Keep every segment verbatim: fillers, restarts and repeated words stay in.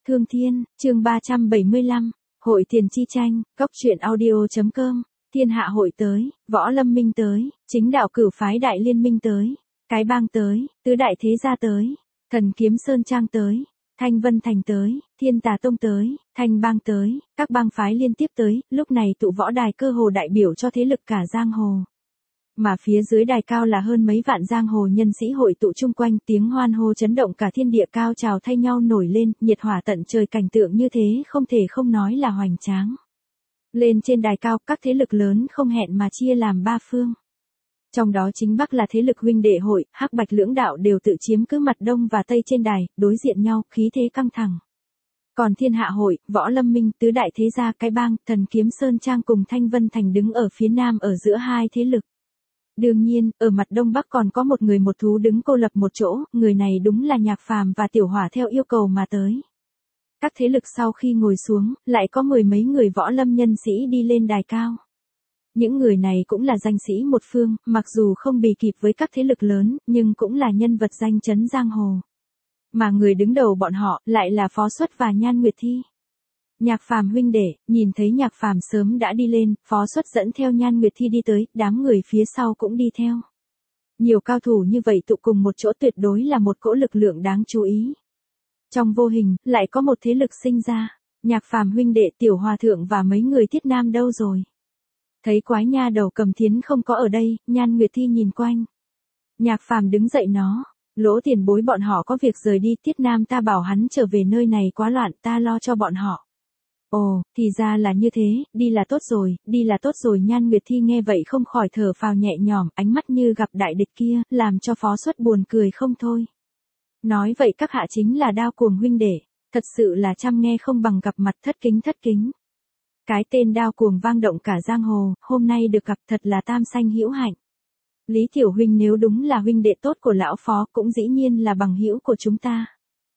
Thương Thiên, chương ba trăm bảy mươi lăm, Hội Tiền Chi Tranh, Cốc truyện audio.com, Thiên Hạ Hội tới, Võ Lâm Minh tới, Chính Đạo Cửu Phái Đại Liên Minh tới, Cái Bang tới, Tứ Đại Thế Gia tới, Thần Kiếm Sơn Trang tới, Thanh Vân Thành tới, Thiên Tà Tông tới, Thanh Bang tới, các bang phái liên tiếp tới, lúc này tụ võ đài cơ hồ đại biểu cho thế lực cả giang hồ. Mà phía dưới đài cao là hơn mấy vạn giang hồ nhân sĩ hội tụ chung quanh, tiếng hoan hô chấn động cả thiên địa, cao trào thay nhau nổi lên, nhiệt hỏa tận trời, cảnh tượng như thế không thể không nói là hoành tráng. Lên trên đài cao, các thế lực lớn không hẹn mà chia làm ba phương. Trong đó chính Bắc là thế lực huynh đệ hội, Hắc Bạch lưỡng đạo đều tự chiếm cứ mặt Đông và Tây trên đài, đối diện nhau, khí thế căng thẳng. Còn Thiên Hạ Hội, Võ Lâm Minh, Tứ Đại Thế Gia, Cái Bang, Thần Kiếm Sơn Trang cùng Thanh Vân Thành đứng ở phía Nam ở giữa hai thế lực. Đương nhiên, ở mặt Đông Bắc còn có một người một thú đứng cô lập một chỗ, người này đúng là Nhạc Phàm và Tiểu Hỏa theo yêu cầu mà tới. Các thế lực sau khi ngồi xuống, lại có mười mấy người võ lâm nhân sĩ đi lên đài cao. Những người này cũng là danh sĩ một phương, mặc dù không bì kịp với các thế lực lớn, nhưng cũng là nhân vật danh chấn giang hồ. Mà người đứng đầu bọn họ lại là Phó Xuất và Nhan Nguyệt Thi. Nhạc Phàm huynh đệ, nhìn thấy Nhạc Phàm sớm đã đi lên, Phó Xuất dẫn theo Nhan Nguyệt Thi đi tới, đám người phía sau cũng đi theo. Nhiều cao thủ như vậy tụ cùng một chỗ tuyệt đối là một cỗ lực lượng đáng chú ý. Trong vô hình, lại có một thế lực sinh ra. Nhạc Phàm huynh đệ, Tiểu Hòa Thượng và mấy người Thiết Nam đâu rồi? Thấy quái nha đầu Cầm Thiến không có ở đây, Nhan Nguyệt Thi nhìn quanh. Nhạc Phàm đứng dậy nó, Lỗ tiền bối bọn họ có việc rời đi, Thiết Nam ta bảo hắn trở về, nơi này quá loạn, ta lo cho bọn họ. Ồ, thì ra là như thế, đi là tốt rồi, đi là tốt rồi. Nhan Nguyệt Thi nghe vậy không khỏi thở phào nhẹ nhõm, ánh mắt như gặp đại địch kia, làm cho Phó Xuất buồn cười không thôi. Nói vậy các hạ chính là Đao Cuồng huynh đệ, thật sự là chăm nghe không bằng gặp mặt, thất kính thất kính. Cái tên Đao Cuồng vang động cả giang hồ, hôm nay được gặp thật là tam sanh hữu hạnh. Lý tiểu huynh nếu đúng là huynh đệ tốt của lão Phó, cũng dĩ nhiên là bằng hữu của chúng ta.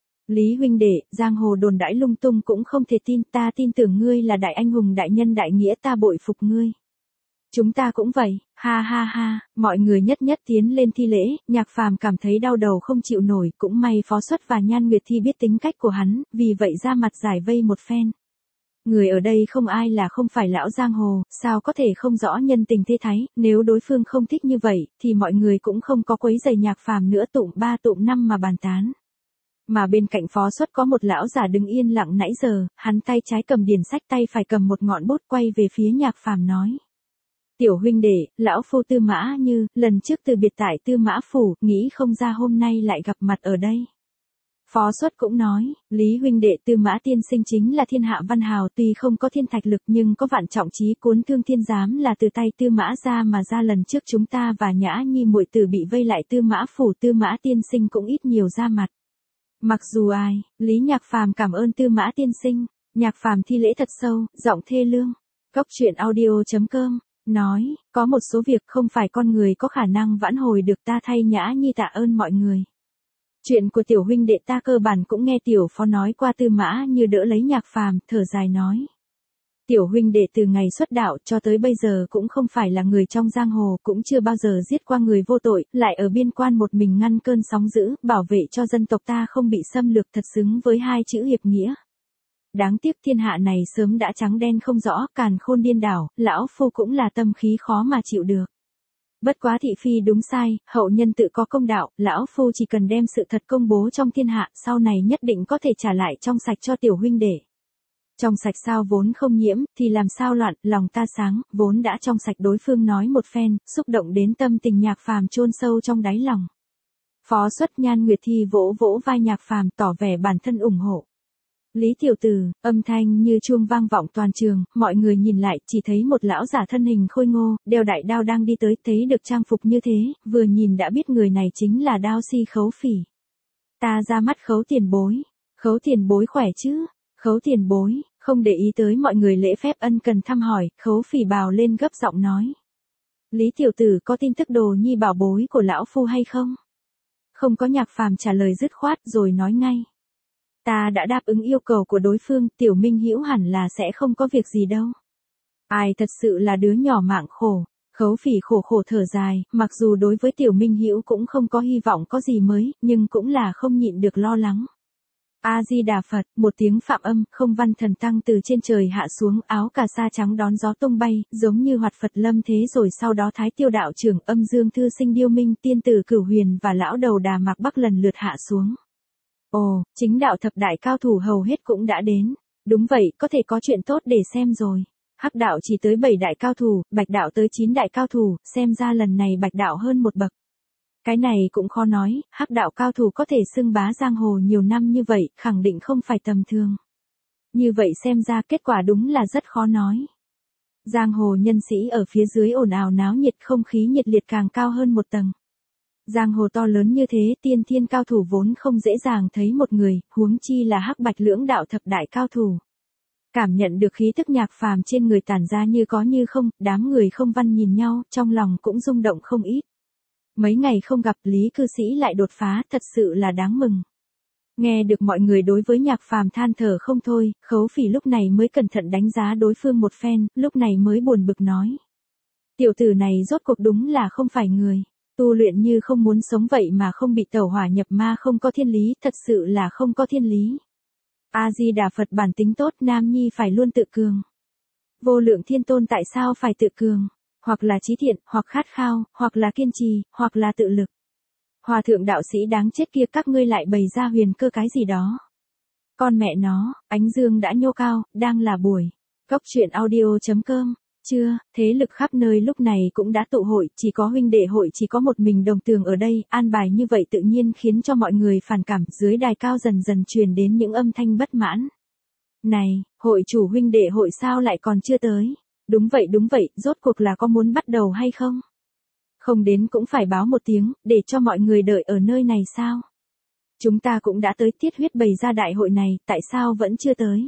Lý huynh đệ, giang hồ đồn đãi lung tung cũng không thể tin, ta tin tưởng ngươi là đại anh hùng đại nhân đại nghĩa, ta bội phục ngươi. Chúng ta cũng vậy, ha ha ha, mọi người nhất nhất tiến lên thi lễ. Nhạc Phàm cảm thấy đau đầu không chịu nổi, cũng may Phó Xuất và Nhan Nguyệt Thi biết tính cách của hắn, vì vậy ra mặt giải vây một phen. Người ở đây không ai là không phải lão giang hồ, sao có thể không rõ nhân tình thế thái, nếu đối phương không thích như vậy, thì mọi người cũng không có quấy rầy Nhạc Phàm nữa, tụng ba tụng năm mà bàn tán. Mà bên cạnh Phó Xuất có một lão già đứng yên lặng nãy giờ, hắn tay trái cầm điển sách, tay phải cầm một ngọn bút, quay về phía Nhạc Phàm nói. Tiểu huynh đệ, lão phu Tư Mã Như, lần trước từ biệt tại Tư Mã Phủ, nghĩ không ra hôm nay lại gặp mặt ở đây. Phó Xuất cũng nói, Lý huynh đệ, Tư Mã tiên sinh chính là thiên hạ văn hào, tuy không có thiên thạch lực nhưng có vạn trọng chí, cuốn Thương Thiên Giám là từ tay Tư Mã ra mà ra, lần trước chúng ta và Nhã Nhi muội tử bị vây lại Tư Mã Phủ, Tư Mã tiên sinh cũng ít nhiều ra mặt. Mặc dù ai, Lý Nhạc Phàm cảm ơn Tư Mã tiên sinh. Nhạc Phàm thi lễ thật sâu, giọng thê lương. Cốc truyện audio.com nói, có một số việc không phải con người có khả năng vãn hồi được, ta thay Nhã Nhi tạ ơn mọi người. Chuyện của tiểu huynh đệ ta cơ bản cũng nghe Tiểu Phó nói qua. Tư Mã Như đỡ lấy Nhạc Phàm, thở dài nói. Tiểu huynh đệ từ ngày xuất đạo cho tới bây giờ cũng không phải là người trong giang hồ, cũng chưa bao giờ giết qua người vô tội, lại ở biên quan một mình ngăn cơn sóng dữ, bảo vệ cho dân tộc ta không bị xâm lược, thật xứng với hai chữ hiệp nghĩa. Đáng tiếc thiên hạ này sớm đã trắng đen không rõ, càn khôn điên đảo, lão phu cũng là tâm khí khó mà chịu được. Bất quá thị phi đúng sai, hậu nhân tự có công đạo, lão phu chỉ cần đem sự thật công bố trong thiên hạ, sau này nhất định có thể trả lại trong sạch cho tiểu huynh đệ. Trong sạch sao vốn không nhiễm, thì làm sao loạn, lòng ta sáng, vốn đã trong sạch. Đối phương nói một phen, xúc động đến tâm tình Nhạc Phàm chôn sâu trong đáy lòng. Phó Xuất, Nhan Nguyệt Thi vỗ vỗ vai Nhạc Phàm, tỏ vẻ bản thân ủng hộ. Lý tiểu tử, âm thanh như chuông vang vọng toàn trường, mọi người nhìn lại, chỉ thấy một lão giả thân hình khôi ngô, đeo đại đao đang đi tới, thấy được trang phục như thế, vừa nhìn đã biết người này chính là Đao Si Khấu Phỉ. Ta ra mắt Khấu tiền bối. Khấu tiền bối khỏe chứ? Khấu tiền bối, không để ý tới mọi người lễ phép ân cần thăm hỏi, Khấu Phỉ bào lên gấp giọng nói. Lý tiểu tử có tin tức đồ nhi bảo bối của lão phu hay không? Không có. Nhạc Phàm trả lời dứt khoát rồi nói ngay. Ta đã đáp ứng yêu cầu của đối phương, Tiểu Minh Hữu hẳn là sẽ không có việc gì đâu. Ai thật sự là đứa nhỏ mạng khổ. Khấu Phỉ khổ khổ thở dài, mặc dù đối với Tiểu Minh Hữu cũng không có hy vọng có gì mới, nhưng cũng là không nhịn được lo lắng. A-di-đà Phật, một tiếng phạm âm, không văn thần tăng từ trên trời hạ xuống, áo cà sa trắng đón gió tung bay, giống như hoạt Phật lâm thế rồi sau đó Thái Tiêu đạo trưởng, Âm Dương thư sinh Điêu Minh, tiên tử Cửu Huyền và lão đầu Đà Mạc Bắc lần lượt hạ xuống. Ồ, chính đạo thập đại cao thủ hầu hết cũng đã đến. Đúng vậy, có thể có chuyện tốt để xem rồi. Hắc đạo chỉ tới bảy đại cao thủ, Bạch đạo tới chín đại cao thủ, xem ra lần này Bạch đạo hơn một bậc. Cái này cũng khó nói, Hắc đạo cao thủ có thể xưng bá giang hồ nhiều năm như vậy, khẳng định không phải tầm thường. Như vậy xem ra kết quả đúng là rất khó nói. Giang hồ nhân sĩ ở phía dưới ồn ào náo nhiệt, không khí nhiệt liệt càng cao hơn một tầng. Giang hồ to lớn như thế, tiên thiên cao thủ vốn không dễ dàng thấy một người, huống chi là Hắc Bạch lưỡng đạo thập đại cao thủ. Cảm nhận được khí tức Nhạc Phàm trên người tản ra như có như không, đám người không văn nhìn nhau, trong lòng cũng rung động không ít. Mấy ngày không gặp, Lý cư sĩ lại đột phá, thật sự là đáng mừng. Nghe được mọi người đối với Nhạc Phàm than thở không thôi, Khấu Phỉ lúc này mới cẩn thận đánh giá đối phương một phen, lúc này mới buồn bực nói. Tiểu tử này rốt cuộc đúng là không phải người. Tu luyện như không muốn sống vậy mà không bị tẩu hỏa nhập ma, không có thiên lý, thật sự là không có thiên lý. A-di-đà Phật, bản tính tốt, nam nhi phải luôn tự cường. Vô lượng thiên tôn tại sao phải tự cường? Hoặc là trí thiện, hoặc khát khao, hoặc là kiên trì, hoặc là tự lực. Hòa thượng đạo sĩ đáng chết kia, các ngươi lại bày ra huyền cơ cái gì đó. Con mẹ nó, ánh dương đã nhô cao, đang là buổi. Góc truyện audio chấm com. Chưa, thế lực khắp nơi lúc này cũng đã tụ hội, chỉ có huynh đệ hội chỉ có một mình Đồng Tường ở đây, an bài như vậy tự nhiên khiến cho mọi người phản cảm, dưới đài cao dần dần truyền đến những âm thanh bất mãn. Này, hội chủ huynh đệ hội sao lại còn chưa tới? Đúng vậy đúng vậy, rốt cuộc là có muốn bắt đầu hay không? Không đến cũng phải báo một tiếng, để cho mọi người đợi ở nơi này sao? Chúng ta cũng đã tới, Tiết Huyết bày ra đại hội này, tại sao vẫn chưa tới?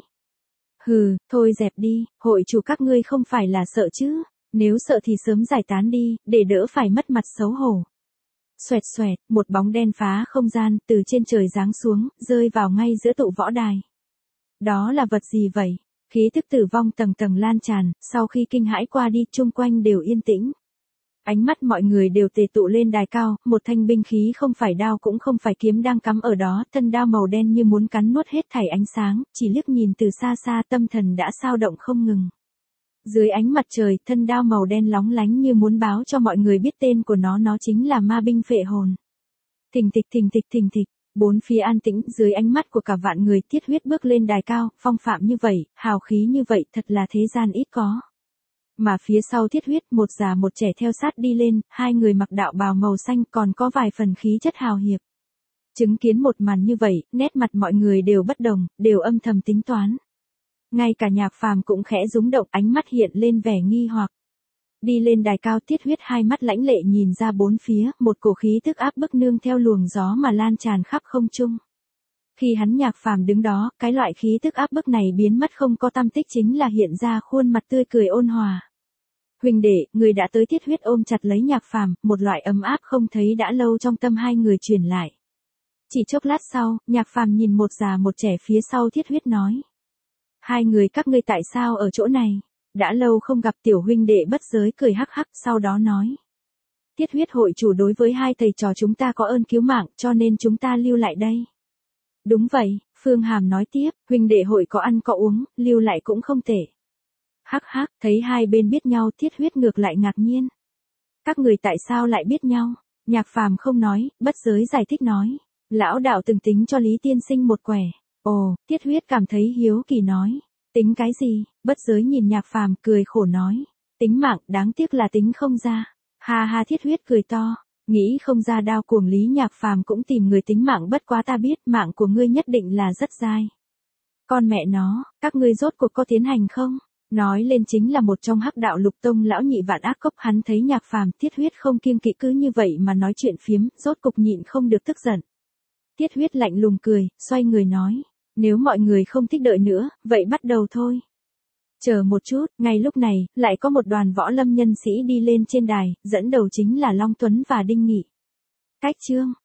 Hừ, thôi dẹp đi, hội chủ các ngươi không phải là sợ chứ, nếu sợ thì sớm giải tán đi, để đỡ phải mất mặt xấu hổ. Xoẹt xoẹt, một bóng đen phá không gian, từ trên trời giáng xuống, rơi vào ngay giữa tụ võ đài. Đó là vật gì vậy? Khí thức tử vong tầng tầng lan tràn, sau khi kinh hãi qua đi, chung quanh đều yên tĩnh. Ánh mắt mọi người đều tề tụ lên đài cao, một thanh binh khí không phải đao cũng không phải kiếm đang cắm ở đó, thân đao màu đen như muốn cắn nuốt hết thảy ánh sáng, chỉ liếc nhìn từ xa xa tâm thần đã sao động không ngừng. Dưới ánh mặt trời, thân đao màu đen lóng lánh như muốn báo cho mọi người biết tên của nó, nó chính là ma binh phệ hồn. Thình thịch thình thịch thình thịch, bốn phía an tĩnh, dưới ánh mắt của cả vạn người, Tiết Huyết bước lên đài cao, phong phạm như vậy, hào khí như vậy, thật là thế gian ít có. Mà phía sau Tiết Huyết, một già một trẻ theo sát đi lên, hai người mặc đạo bào màu xanh còn có vài phần khí chất hào hiệp. Chứng kiến một màn như vậy, nét mặt mọi người đều bất đồng, đều âm thầm tính toán. Ngay cả Nhạc Phàm cũng khẽ rúng động, ánh mắt hiện lên vẻ nghi hoặc. Đi lên đài cao, Tiết Huyết hai mắt lãnh lệ nhìn ra bốn phía, một cổ khí tức áp bức nương theo luồng gió mà lan tràn khắp không trung. Khi hắn Nhạc Phàm đứng đó, cái loại khí tức áp bức này biến mất không có tăm tích, chính là hiện ra khuôn mặt tươi cười ôn hòa. Huynh đệ, người đã tới. Tiết Huyết ôm chặt lấy Nhạc Phàm, một loại ấm áp không thấy đã lâu trong tâm hai người truyền lại. Chỉ chốc lát sau, Nhạc Phàm nhìn một già một trẻ phía sau Tiết Huyết nói. Hai người các ngươi tại sao ở chỗ này? Đã lâu không gặp. Tiểu huynh đệ bất giới cười hắc hắc, sau đó nói. Tiết Huyết hội chủ đối với hai thầy trò chúng ta có ơn cứu mạng, cho nên chúng ta lưu lại đây. Đúng vậy, Phương Hàm nói tiếp, huynh đệ hội có ăn có uống, lưu lại cũng không tệ. Hắc hắc, thấy hai bên biết nhau, Tiết Huyết ngược lại ngạc nhiên. Các người tại sao lại biết nhau? Nhạc Phàm không nói, bất giới giải thích nói. Lão đạo từng tính cho Lý tiên sinh một quẻ. Ồ, Tiết Huyết cảm thấy hiếu kỳ nói. Tính cái gì? Bất giới nhìn Nhạc Phàm cười khổ nói. Tính mạng, đáng tiếc là tính không ra. Ha ha, Thiết Huyết cười to. Nghĩ không ra đao cuồng Lý Nhạc Phàm cũng tìm người tính mạng, bất quá ta biết mạng của ngươi nhất định là rất dai. Con mẹ nó, các ngươi rốt cuộc có tiến hành không? Nói lên chính là một trong hắc đạo Lục Tông lão nhị Vạn Ác Cốc, hắn thấy Nhạc Phàm Tiết Huyết không kiêng kỵ cứ như vậy mà nói chuyện phiếm, rốt cục nhịn không được tức giận. Tiết Huyết lạnh lùng cười, xoay người nói, nếu mọi người không thích đợi nữa, vậy bắt đầu thôi. Chờ một chút, ngay lúc này, lại có một đoàn võ lâm nhân sĩ đi lên trên đài, dẫn đầu chính là Long Tuấn và Đinh Nghị. Cách chương